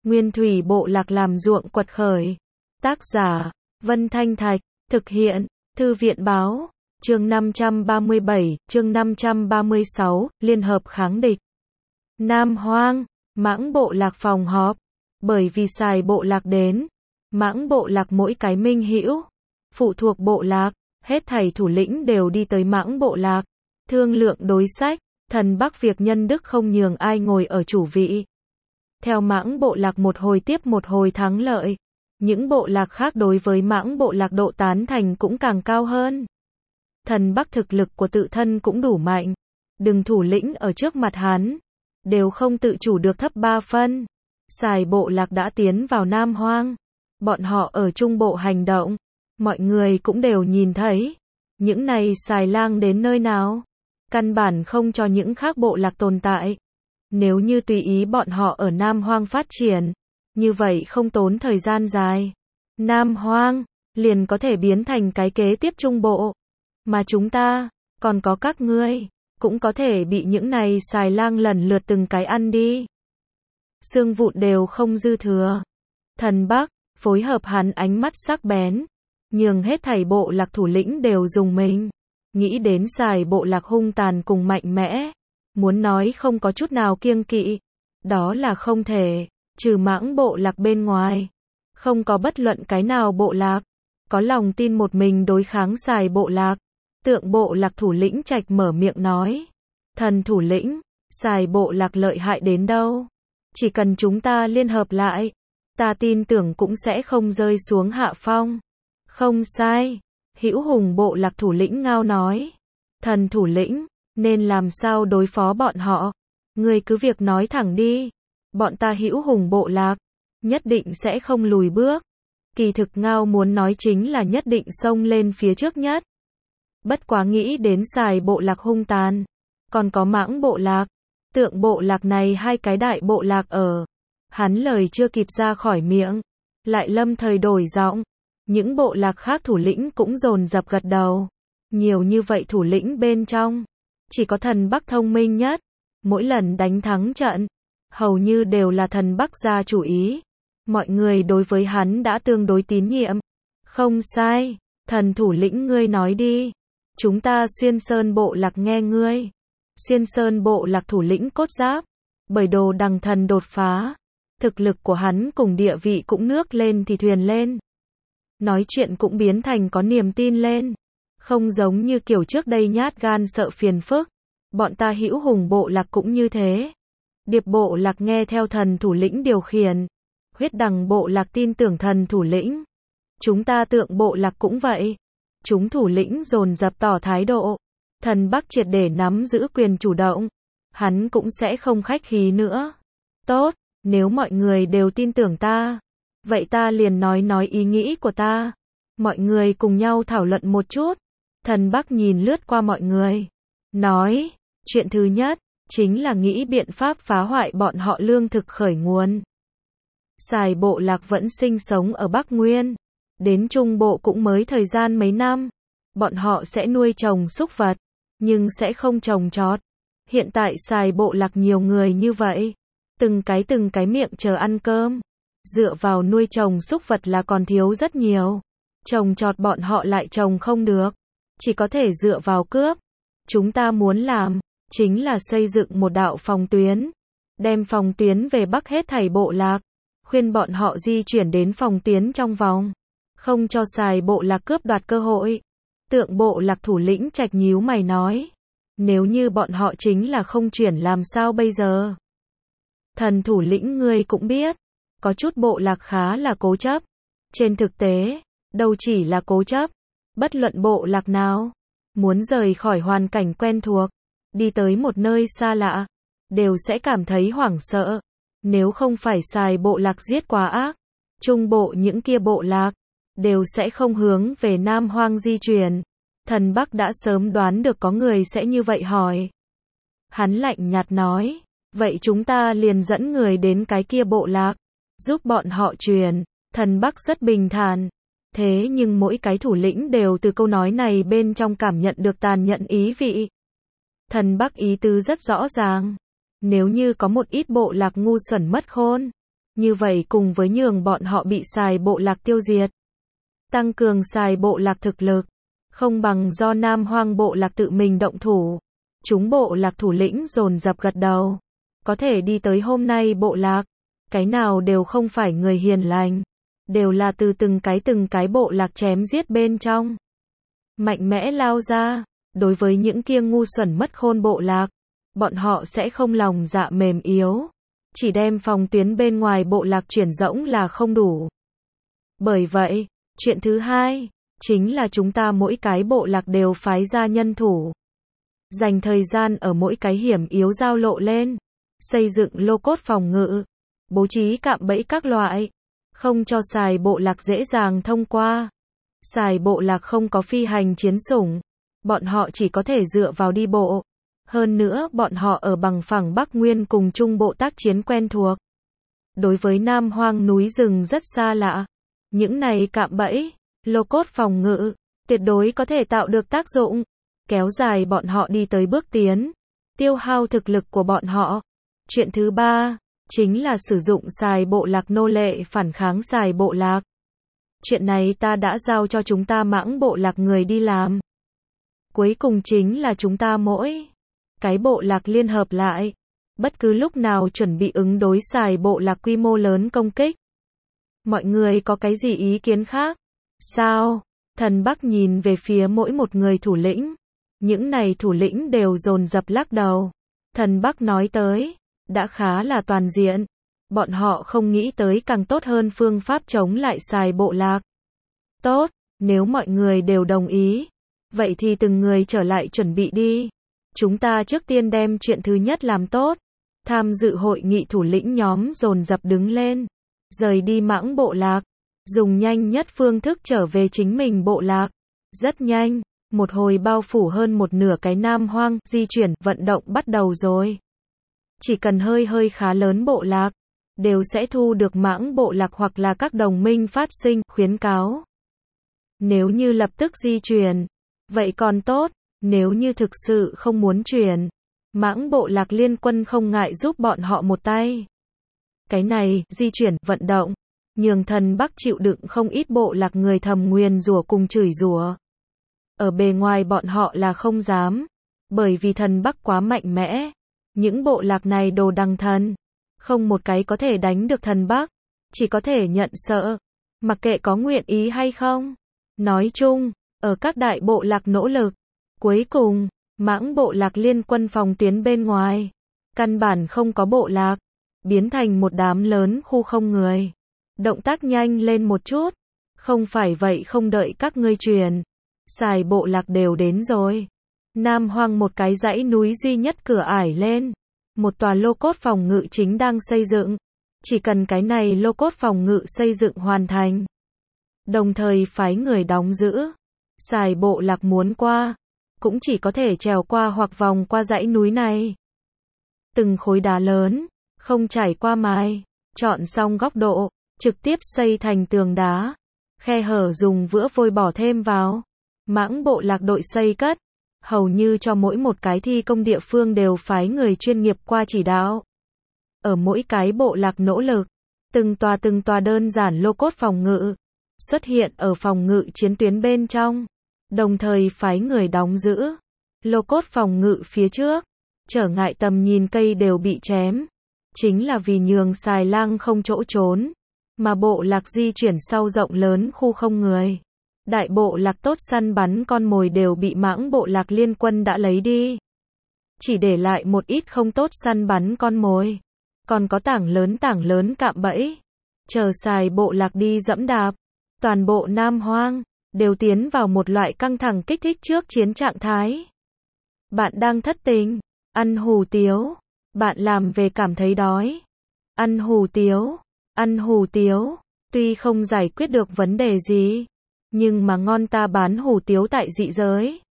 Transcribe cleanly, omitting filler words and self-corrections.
Nguyên thủy bộ lạc làm ruộng quật khởi. Tác giả, Vân Thanh Thạch, thực hiện, Thư viện báo, chương 537, chương 536, Liên hợp kháng địch. Nam Hoang, Mãng bộ lạc phòng họp. Bởi vì xài bộ lạc đến, Mãng bộ lạc mỗi cái minh hữu, phụ thuộc bộ lạc, hết thảy thủ lĩnh đều đi tới Mãng bộ lạc, thương lượng đối sách, thần Bắc việc nhân đức không nhường ai ngồi ở chủ vị. Theo Mãng bộ lạc một hồi tiếp một hồi thắng lợi, những bộ lạc khác đối với Mãng bộ lạc độ tán thành cũng càng cao hơn. Thần Bắc thực lực của tự thân cũng đủ mạnh, đừng thủ lĩnh ở trước mặt hắn, đều không tự chủ được thấp 3 phân. Xài bộ lạc đã tiến vào Nam Hoang, bọn họ ở trung bộ hành động, mọi người cũng đều nhìn thấy, những này xài lang đến nơi nào, căn bản không cho những khác bộ lạc tồn tại. Nếu như tùy ý bọn họ ở Nam Hoang phát triển, như vậy không tốn thời gian dài, Nam Hoang liền có thể biến thành cái kế tiếp trung bộ, mà chúng ta, còn có các ngươi, cũng có thể bị những này xài lang lần lượt từng cái ăn đi. Xương vụn đều không dư thừa. Thần Bắc, phối hợp hắn ánh mắt sắc bén, nhường hết thảy bộ lạc thủ lĩnh đều dùng mình. Nghĩ đến xài bộ lạc hung tàn cùng mạnh mẽ, muốn nói không có chút nào kiêng kỵ, đó là không thể, trừ Mãng bộ lạc bên ngoài. Không có bất luận cái nào bộ lạc, có lòng tin một mình đối kháng xài bộ lạc. Tượng bộ lạc thủ lĩnh Trạch mở miệng nói. Thần thủ lĩnh, xài bộ lạc lợi hại đến đâu? Chỉ cần chúng ta liên hợp lại, ta tin tưởng cũng sẽ không rơi xuống hạ phong. Không sai, Hữu Hùng bộ lạc thủ lĩnh Ngao nói. Thần thủ lĩnh, nên làm sao đối phó bọn họ? Ngươi cứ việc nói thẳng đi. Bọn ta Hữu Hùng bộ lạc, nhất định sẽ không lùi bước. Kỳ thực Ngao muốn nói chính là nhất định xông lên phía trước nhất. Bất quá nghĩ đến xài bộ lạc hung tàn, còn có Mãng bộ lạc, tượng bộ lạc này hai cái đại bộ lạc ở. Hắn lời chưa kịp ra khỏi miệng, lại lâm thời đổi giọng. Những bộ lạc khác thủ lĩnh cũng dồn dập gật đầu. Nhiều như vậy thủ lĩnh bên trong, chỉ có thần Bắc thông minh nhất. Mỗi lần đánh thắng trận, hầu như đều là thần Bắc ra chủ ý. Mọi người đối với hắn đã tương đối tín nhiệm. Không sai, thần thủ lĩnh ngươi nói đi. Chúng ta Xuyên Sơn bộ lạc nghe ngươi. Xuyên Sơn bộ lạc thủ lĩnh Cốt Giáp, bởi đồ đằng thần đột phá, thực lực của hắn cùng địa vị cũng nước lên thì thuyền lên. Nói chuyện cũng biến thành có niềm tin lên, không giống như kiểu trước đây nhát gan sợ phiền phức. Bọn ta Hữu Hùng bộ lạc cũng như thế. Điệp bộ lạc nghe theo thần thủ lĩnh điều khiển. Huyết đằng bộ lạc tin tưởng thần thủ lĩnh. Chúng ta tượng bộ lạc cũng vậy. Chúng thủ lĩnh dồn dập tỏ thái độ. Thần Bắc triệt để nắm giữ quyền chủ động. Hắn cũng sẽ không khách khí nữa. Tốt, nếu mọi người đều tin tưởng ta, vậy ta liền nói ý nghĩ của ta. Mọi người cùng nhau thảo luận một chút. Thần Bắc nhìn lướt qua mọi người. Nói, chuyện thứ nhất, chính là nghĩ biện pháp phá hoại bọn họ lương thực khởi nguồn. Xài bộ lạc vẫn sinh sống ở Bắc Nguyên. Đến Trung Bộ cũng mới thời gian mấy năm. Bọn họ sẽ nuôi trồng súc vật, nhưng sẽ không trồng trọt. Hiện tại xài bộ lạc nhiều người như vậy, từng cái miệng chờ ăn cơm. Dựa vào nuôi trồng súc vật là còn thiếu rất nhiều. Trồng trọt bọn họ lại trồng không được, chỉ có thể dựa vào cướp. Chúng ta muốn làm, chính là xây dựng một đạo phòng tuyến. Đem phòng tuyến về Bắc hết thảy bộ lạc. Khuyên bọn họ di chuyển đến phòng tuyến trong vòng. Không cho xài bộ lạc cướp đoạt cơ hội. Tượng bộ lạc thủ lĩnh Trạch nhíu mày nói. Nếu như bọn họ chính là không chuyển làm sao bây giờ? Thần thủ lĩnh ngươi cũng biết, có chút bộ lạc khá là cố chấp. Trên thực tế, đâu chỉ là cố chấp, bất luận bộ lạc nào, muốn rời khỏi hoàn cảnh quen thuộc, đi tới một nơi xa lạ, đều sẽ cảm thấy hoảng sợ. Nếu không phải xài bộ lạc giết quá ác, trung bộ những kia bộ lạc, đều sẽ không hướng về Nam Hoang di chuyển. Thần Bắc đã sớm đoán được có người sẽ như vậy hỏi. Hắn lạnh nhạt nói, vậy chúng ta liền dẫn người đến cái kia bộ lạc, giúp bọn họ truyền. Thần Bắc rất bình thản. Thế nhưng mỗi cái thủ lĩnh đều từ câu nói này bên trong cảm nhận được tàn nhẫn ý vị. Thần Bắc ý tứ rất rõ ràng. Nếu như có một ít bộ lạc ngu xuẩn mất khôn, Như vậy cùng với nhường bọn họ bị xài bộ lạc tiêu diệt, tăng cường xài bộ lạc thực lực, không bằng do Nam Hoang bộ lạc tự mình động thủ. Chúng bộ lạc thủ lĩnh dồn dập gật đầu. Có thể đi tới hôm nay bộ lạc, cái nào đều không phải người hiền lành, đều là từ từng cái bộ lạc chém giết bên trong. Mạnh mẽ lao ra, đối với những kia ngu xuẩn mất khôn bộ lạc, bọn họ sẽ không lòng dạ mềm yếu, chỉ đem phòng tuyến bên ngoài bộ lạc chuyển rỗng là không đủ. Bởi vậy, chuyện thứ hai, chính là chúng ta mỗi cái bộ lạc đều phái ra nhân thủ. Dành thời gian ở mỗi cái hiểm yếu giao lộ lên, xây dựng lô cốt phòng ngự, bố trí cạm bẫy các loại, không cho xài bộ lạc dễ dàng thông qua. Xài bộ lạc không có phi hành chiến sủng, bọn họ chỉ có thể dựa vào đi bộ. Hơn nữa bọn họ ở bằng phẳng Bắc Nguyên cùng Trung Bộ tác chiến quen thuộc. Đối với Nam Hoang núi rừng rất xa lạ. Những này cạm bẫy, lô cốt phòng ngự, tuyệt đối có thể tạo được tác dụng, kéo dài bọn họ đi tới bước tiến, tiêu hao thực lực của bọn họ. Chuyện thứ ba, chính là sử dụng xài bộ lạc nô lệ phản kháng xài bộ lạc. Chuyện này ta đã giao cho chúng ta mãng bộ lạc người đi làm. Cuối cùng chính là chúng ta mỗi cái bộ lạc liên hợp lại, bất cứ lúc nào chuẩn bị ứng đối xài bộ lạc quy mô lớn công kích. Mọi người có cái gì ý kiến khác? Sao? Thần Bắc nhìn về phía mỗi một người thủ lĩnh. Những này thủ lĩnh đều dồn dập lắc đầu. Thần Bắc nói tới, đã khá là toàn diện. Bọn họ không nghĩ tới càng tốt hơn phương pháp chống lại xài bộ lạc. Tốt, nếu mọi người đều đồng ý, vậy thì từng người trở lại chuẩn bị đi. Chúng ta trước tiên đem chuyện thứ nhất làm tốt. Tham dự hội nghị thủ lĩnh nhóm dồn dập đứng lên, rời đi mãng bộ lạc, dùng nhanh nhất phương thức trở về chính mình bộ lạc. Rất nhanh, một hồi bao phủ hơn một nửa cái Nam Hoang, di chuyển, vận động bắt đầu rồi. Chỉ cần hơi khá lớn bộ lạc, đều sẽ thu được mãng bộ lạc hoặc là các đồng minh phát sinh, khuyến cáo. Nếu như lập tức di chuyển, vậy còn tốt, nếu như thực sự không muốn chuyển, mãng bộ lạc liên quân không ngại giúp bọn họ một tay. Cái này, di chuyển, vận động, nhường Thần Bắc chịu đựng không ít bộ lạc người thầm nguyền rủa cùng chửi rủa. Ở bề ngoài bọn họ là không dám, bởi vì Thần Bắc quá mạnh mẽ. Những bộ lạc này đồ đằng thần, không một cái có thể đánh được Thần Bắc, chỉ có thể nhận sợ, mặc kệ có nguyện ý hay không. Nói chung, ở các đại bộ lạc nỗ lực, cuối cùng, mãng bộ lạc liên quân phòng tuyến bên ngoài, căn bản không có bộ lạc, biến thành một đám lớn khu không người. Động tác nhanh lên một chút, không phải vậy không đợi các ngươi truyền, xài bộ lạc đều đến rồi. Nam Hoang một cái dãy núi duy nhất cửa ải lên, một tòa lô cốt phòng ngự chính đang xây dựng. Chỉ cần cái này lô cốt phòng ngự xây dựng hoàn thành, đồng thời phái người đóng giữ, xài bộ lạc muốn qua, cũng chỉ có thể trèo qua hoặc vòng qua dãy núi này. Từng khối đá lớn, không trải qua mài, chọn xong góc độ, trực tiếp xây thành tường đá, khe hở dùng vữa vôi bỏ thêm vào. Mãng bộ lạc đội xây cất, hầu như cho mỗi một cái thi công địa phương đều phái người chuyên nghiệp qua chỉ đạo. Ở mỗi cái bộ lạc nỗ lực, từng tòa đơn giản lô cốt phòng ngự xuất hiện ở phòng ngự chiến tuyến bên trong, đồng thời phái người đóng giữ lô cốt phòng ngự phía trước, trở ngại tầm nhìn cây đều bị chém, chính là vì nhường xài lang không chỗ trốn, mà bộ lạc di chuyển sau rộng lớn khu không người. Đại bộ lạc tốt săn bắn con mồi đều bị mãng bộ lạc liên quân đã lấy đi. Chỉ để lại một ít không tốt săn bắn con mồi. Còn có tảng lớn cạm bẫy. Chờ xài bộ lạc đi dẫm đạp. Toàn bộ Nam Hoang đều tiến vào một loại căng thẳng kích thích trước chiến trạng thái. Bạn đang thất tình, ăn hủ tiếu. Bạn làm về cảm thấy đói. Ăn hủ tiếu. Tuy không giải quyết được vấn đề gì, nhưng mà ngon, ta bán hủ tiếu tại dị giới.